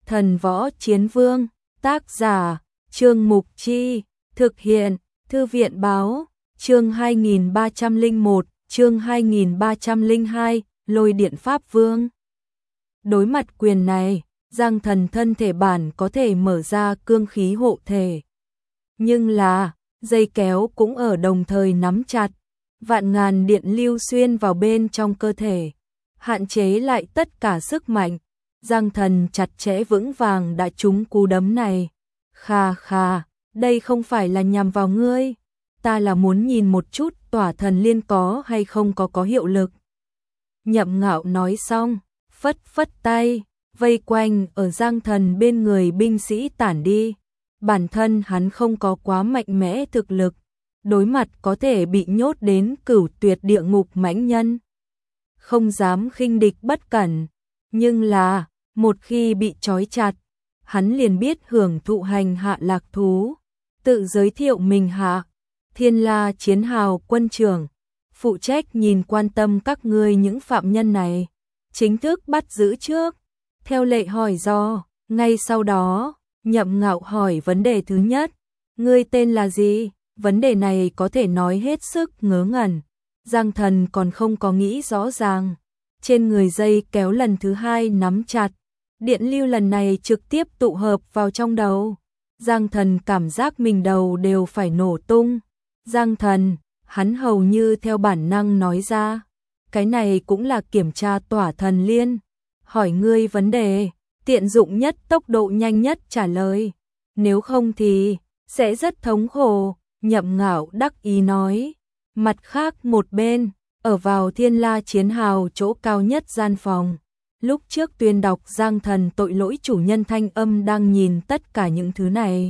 Thần Võ Chiến Vương, tác giả, Trương Mục Chi, thực hiện, Thư viện báo, chương 2301, chương 2302, Lôi Điện Pháp Vương. Đối mặt quyền này, Giang Thần thân thể bản có thể mở ra cương khí hộ thể. Nhưng là, dây kéo cũng ở đồng thời nắm chặt, vạn ngàn điện lưu xuyên vào bên trong cơ thể, hạn chế lại tất cả sức mạnh. Giang Thần chặt chẽ vững vàng đã trúng cú đấm này. Khà khà, đây không phải là nhằm vào ngươi, ta là muốn nhìn một chút tỏa thần liên có hay không có hiệu lực. Nhậm Ngạo nói xong, phất phất tay, vây quanh ở Giang Thần bên người binh sĩ tản đi. Bản thân hắn không có quá mạnh mẽ thực lực, đối mặt có thể bị nhốt đến cửu tuyệt địa ngục mãnh nhân. Không dám khinh địch bất cẩn, nhưng là, một khi bị trói chặt, hắn liền biết hưởng thụ hành hạ lạc thú. Tự giới thiệu mình hạ, Thiên La Chiến Hào quân trưởng, phụ trách nhìn quan tâm các ngươi những phạm nhân này, chính thức bắt giữ trước. Theo lệ hỏi do, ngay sau đó, Nhậm Ngạo hỏi vấn đề thứ nhất, ngươi tên là gì? Vấn đề này có thể nói hết sức ngớ ngẩn. Giang Thần còn không có nghĩ rõ ràng. Trên người dây kéo lần thứ hai nắm chặt, điện lưu lần này trực tiếp tụ hợp vào trong đầu. Giang Thần cảm giác mình đầu đều phải nổ tung. Giang Thần, hắn hầu như theo bản năng nói ra, cái này cũng là kiểm tra tỏa thần liên. Hỏi ngươi vấn đề, tiện dụng nhất, tốc độ nhanh nhất trả lời, nếu không thì sẽ rất thống khổ. Nhậm Ngạo đắc ý nói. Mặt khác một bên, ở vào Thiên La Chiến Hào chỗ cao nhất gian phòng, lúc trước tuyên đọc Giang Thần tội lỗi chủ nhân thanh âm đang nhìn tất cả những thứ này.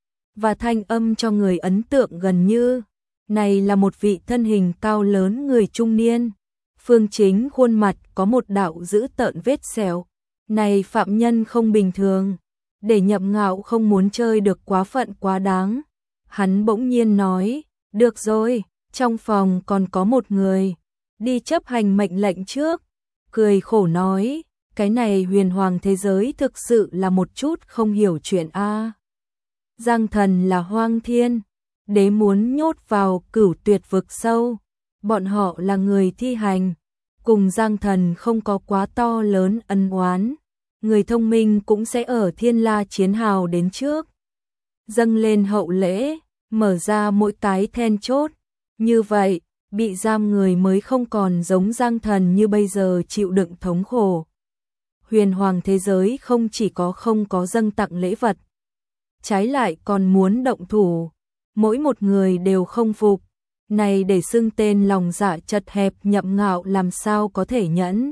Và thanh âm cho người ấn tượng gần như, này là một vị thân hình cao lớn người trung niên. Phương chính khuôn mặt có một đạo dữ tợn vết sẹo. Này phạm nhân không bình thường, để Nhậm Ngạo không muốn chơi được quá phận quá đáng. Hắn bỗng nhiên nói, được rồi, trong phòng còn có một người, đi chấp hành mệnh lệnh trước. Cười khổ nói, cái này huyền hoàng thế giới thực sự là một chút không hiểu chuyện a. Giang Thần là hoang thiên, đế muốn nhốt vào cửu tuyệt vực sâu, bọn họ là người thi hành, cùng Giang Thần không có quá to lớn ân oán, người thông minh cũng sẽ ở Thiên La Chiến Hào đến trước. Dâng lên hậu lễ, mở ra mỗi cái then chốt, như vậy, bị giam người mới không còn giống Giang Thần như bây giờ chịu đựng thống khổ. Huyền hoàng thế giới không chỉ không có dâng tặng lễ vật, trái lại còn muốn động thủ, mỗi một người đều không phục, này để xưng tên lòng dạ chật hẹp Nhậm Ngạo làm sao có thể nhẫn.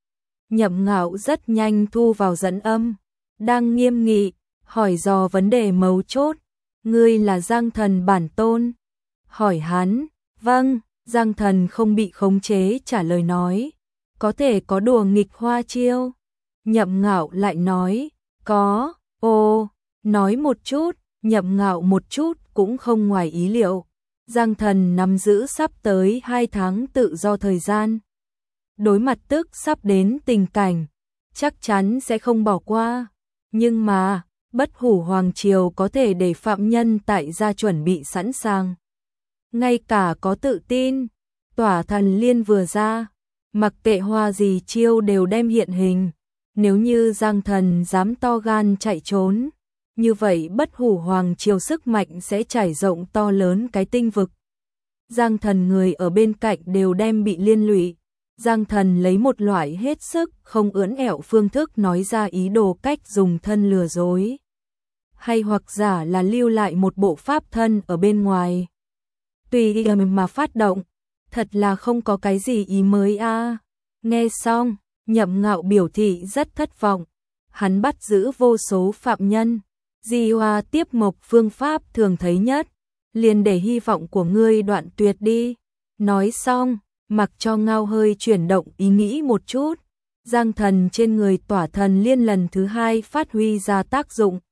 Nhậm Ngạo rất nhanh thu vào dẫn âm, đang nghiêm nghị, hỏi dò vấn đề mấu chốt, ngươi là Giang Thần bản tôn? Hỏi hắn, vâng. Giang Thần không bị khống chế trả lời nói, có thể có đùa nghịch hoa chiêu? Nhậm Ngạo lại nói, có. Ồ, nói một chút. Nhậm Ngạo một chút cũng không ngoài ý liệu. Giang Thần nắm giữ sắp tới 2 tháng tự do thời gian. Đối mặt tức sắp đến tình cảnh, chắc chắn sẽ không bỏ qua. Nhưng mà, Bất Hủ Hoàng Triều có thể để phạm nhân tại gia chuẩn bị sẵn sàng. Ngay cả có tự tin, tỏa thần liên vừa ra, mặc kệ hoa gì chiêu đều đem hiện hình. Nếu như Giang Thần dám to gan chạy trốn, như vậy Bất Hủ Hoàng Triều sức mạnh sẽ trải rộng to lớn cái tinh vực. Giang Thần người ở bên cạnh đều đem bị liên lụy. Giang Thần lấy một loại hết sức không ưỡn ẻo phương thức nói ra ý đồ cách dùng thân lừa dối. Hay hoặc giả là lưu lại một bộ pháp thân ở bên ngoài. Tùy ý mà phát động, thật là không có cái gì ý mới a. Nghe xong, Nhậm Ngạo biểu thị rất thất vọng. Hắn bắt giữ vô số phạm nhân, di hoa tiếp mộc phương pháp thường thấy nhất, liền để hy vọng của ngươi đoạn tuyệt đi. Nói xong, mặc cho Ngao hơi chuyển động ý nghĩ một chút, Giang Thần trên người tỏa thần liên lần thứ hai phát huy ra tác dụng.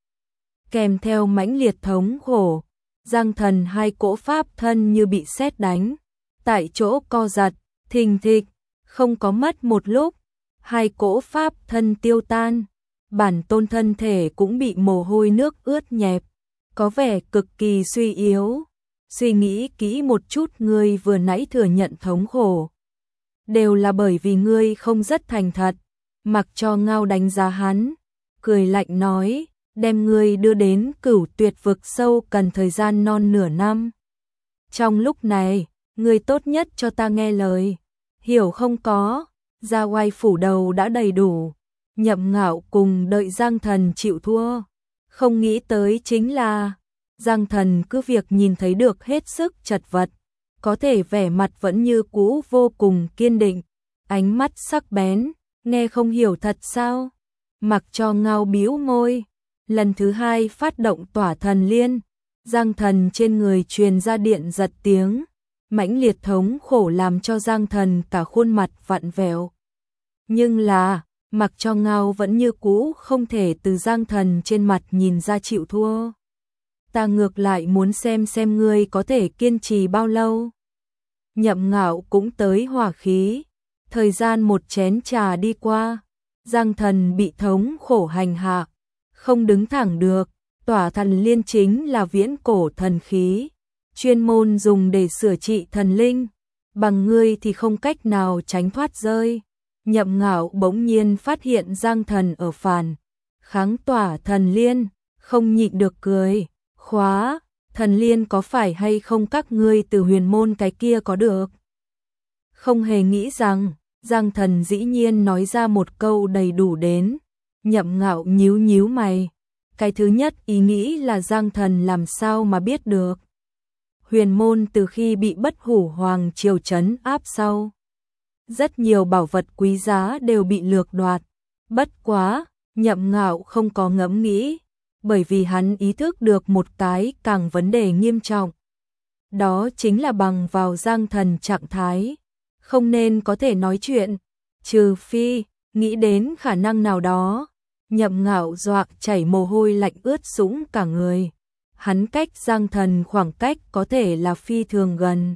Kèm theo mãnh liệt thống khổ, Giang Thần 2 cỗ pháp thân như bị sét đánh, tại chỗ co giật, thình thịch, không có mất một lúc, 2 cỗ pháp thân tiêu tan, bản tôn thân thể cũng bị mồ hôi nước ướt nhẹp, có vẻ cực kỳ suy yếu. Suy nghĩ kỹ một chút, ngươi vừa nãy thừa nhận thống khổ đều là bởi vì ngươi không rất thành thật. Mặc cho Ngao đánh giá hắn, cười lạnh nói, đem ngươi đưa đến Cửu Tuyệt vực sâu cần thời gian non nửa năm. Trong lúc này, ngươi tốt nhất cho ta nghe lời, hiểu không có? Gia Oai phủ đầu đã đầy đủ, Nhậm Ngạo cùng đợi Giang Thần chịu thua. Không nghĩ tới chính là Giang Thần cứ việc nhìn thấy được hết sức chật vật, có thể vẻ mặt vẫn như cũ vô cùng kiên định, ánh mắt sắc bén, nghe không hiểu thật sao? Mặc cho Ngao bĩu môi, lần thứ hai phát động tỏa thần liên, Giang Thần trên người truyền ra điện giật tiếng, mãnh liệt thống khổ làm cho Giang Thần cả khuôn mặt vặn vẹo. Nhưng là, mặc cho Ngao vẫn như cũ không thể từ Giang Thần trên mặt nhìn ra chịu thua. Ta ngược lại muốn xem ngươi có thể kiên trì bao lâu. Nhậm Ngạo cũng tới hỏa khí, thời gian một chén trà đi qua, Giang Thần bị thống khổ hành hạ, không đứng thẳng được. Tỏa thần liên chính là viễn cổ thần khí, chuyên môn dùng để sửa trị thần linh, bằng ngươi thì không cách nào tránh thoát rơi. Nhậm Ngạo bỗng nhiên phát hiện Giang Thần ở phản kháng tỏa thần liên, không nhịn được cười, khóa, thần liên có phải hay không các ngươi từ huyền môn cái kia có được? Không hề nghĩ rằng, Giang Thần dĩ nhiên nói ra một câu đầy đủ đến. Nhậm Ngạo nhíu nhíu mày. Cái thứ nhất ý nghĩ là Giang Thần làm sao mà biết được. Huyền môn từ khi bị Bất Hủ Hoàng triều trấn áp sau, rất nhiều bảo vật quý giá đều bị lược đoạt. Bất quá, Nhậm Ngạo không có ngẫm nghĩ, bởi vì hắn ý thức được một cái càng vấn đề nghiêm trọng. Đó chính là bằng vào Giang Thần trạng thái, không nên có thể nói chuyện, trừ phi, nghĩ đến khả năng nào đó. Nhậm Ngạo dọa chảy mồ hôi lạnh ướt sũng cả người. Hắn cách Giang Thần khoảng cách có thể là phi thường gần.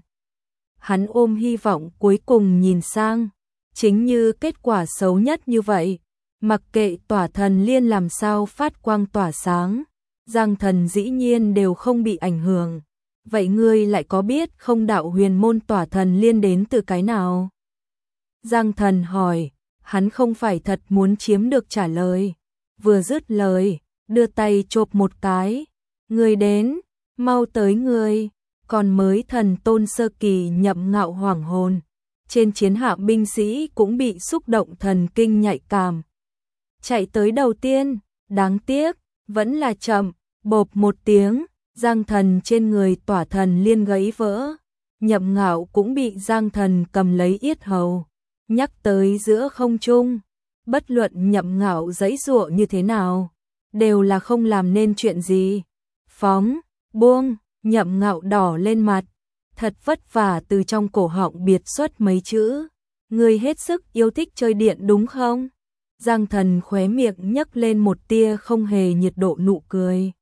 Hắn ôm hy vọng cuối cùng nhìn sang, chính như kết quả xấu nhất như vậy, mặc kệ tỏa thần liên làm sao phát quang tỏa sáng, Giang Thần dĩ nhiên đều không bị ảnh hưởng. Vậy ngươi lại có biết không đạo huyền môn tỏa thần liên đến từ cái nào? Giang Thần hỏi, hắn không phải thật muốn chiếm được trả lời. Vừa dứt lời, đưa tay chộp một cái, người đến, mau tới người. Còn mới thần tôn sơ kỳ Nhậm Ngạo hoảng hồn, trên chiến hạm binh sĩ cũng bị xúc động thần kinh nhạy cảm. Chạy tới đầu tiên, đáng tiếc, vẫn là chậm, bộp một tiếng, Giang Thần trên người tỏa thần liên gãy vỡ. Nhậm Ngạo cũng bị Giang Thần cầm lấy yết hầu, nhắc tới giữa không trung. Bất luận Nhậm Ngạo giãy giụa như thế nào, đều là không làm nên chuyện gì. Phóng, buông, Nhậm Ngạo đỏ lên mặt, thật vất vả từ trong cổ họng biệt xuất mấy chữ. Ngươi hết sức yêu thích chơi điện đúng không? Giang Thần khóe miệng nhấc lên một tia không hề nhiệt độ nụ cười.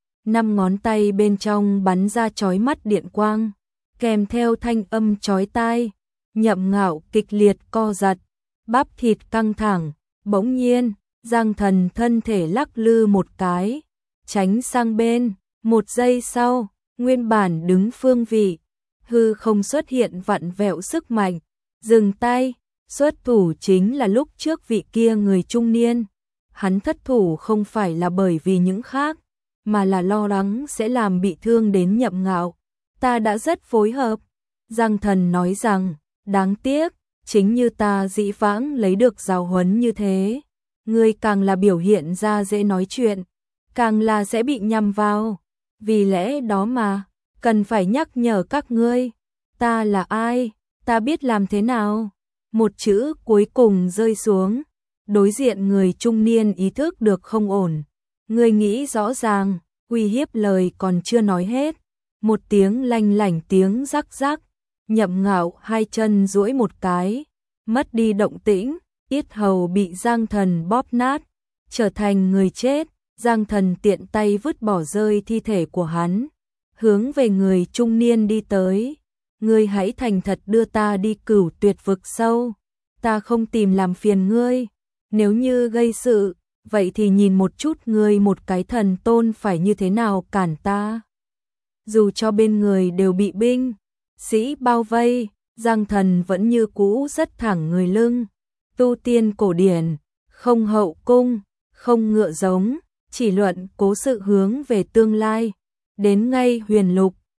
5 ngón tay bên trong bắn ra chói mắt điện quang, kèm theo thanh âm chói tai. Nhậm Ngạo kịch liệt co giật, bắp thịt căng thẳng, bỗng nhiên, Giang Thần thân thể lắc lư một cái, tránh sang bên, một giây sau, nguyên bản đứng phương vị, hư không xuất hiện vặn vẹo sức mạnh, dừng tay, xuất thủ chính là lúc trước vị kia người trung niên. Hắn thất thủ không phải là bởi vì những khác, mà là lo lắng sẽ làm bị thương đến Nhậm Ngạo. Ta đã rất phối hợp, Giang Thần nói rằng, đáng tiếc, chính như ta dĩ vãng lấy được giáo huấn như thế, ngươi càng là biểu hiện ra dễ nói chuyện, càng là sẽ bị nhầm vào. Vì lẽ đó mà, cần phải nhắc nhở các ngươi, ta là ai, ta biết làm thế nào. Một chữ cuối cùng rơi xuống, đối diện người trung niên ý thức được không ổn. Ngươi nghĩ rõ ràng, uy hiếp lời còn chưa nói hết. Một tiếng lanh lảnh tiếng rắc rắc, Nhậm Ngạo hai chân duỗi một cái, mất đi động tĩnh, yết hầu bị Giang Thần bóp nát, trở thành người chết. Giang Thần tiện tay vứt bỏ rơi thi thể của hắn, hướng về người trung niên đi tới. Ngươi hãy thành thật đưa ta đi Cửu Tuyệt vực sâu, ta không tìm làm phiền ngươi, nếu như gây sự, vậy thì nhìn một chút ngươi một cái thần tôn phải như thế nào cản ta. Dù cho bên người đều bị binh sĩ bao vây, Giang Thần vẫn như cũ rất thẳng người lưng. Tu tiên cổ điển, không hậu cung, không ngựa giống, chỉ luận cố sự hướng về tương lai. Đến ngay Huyền Lục,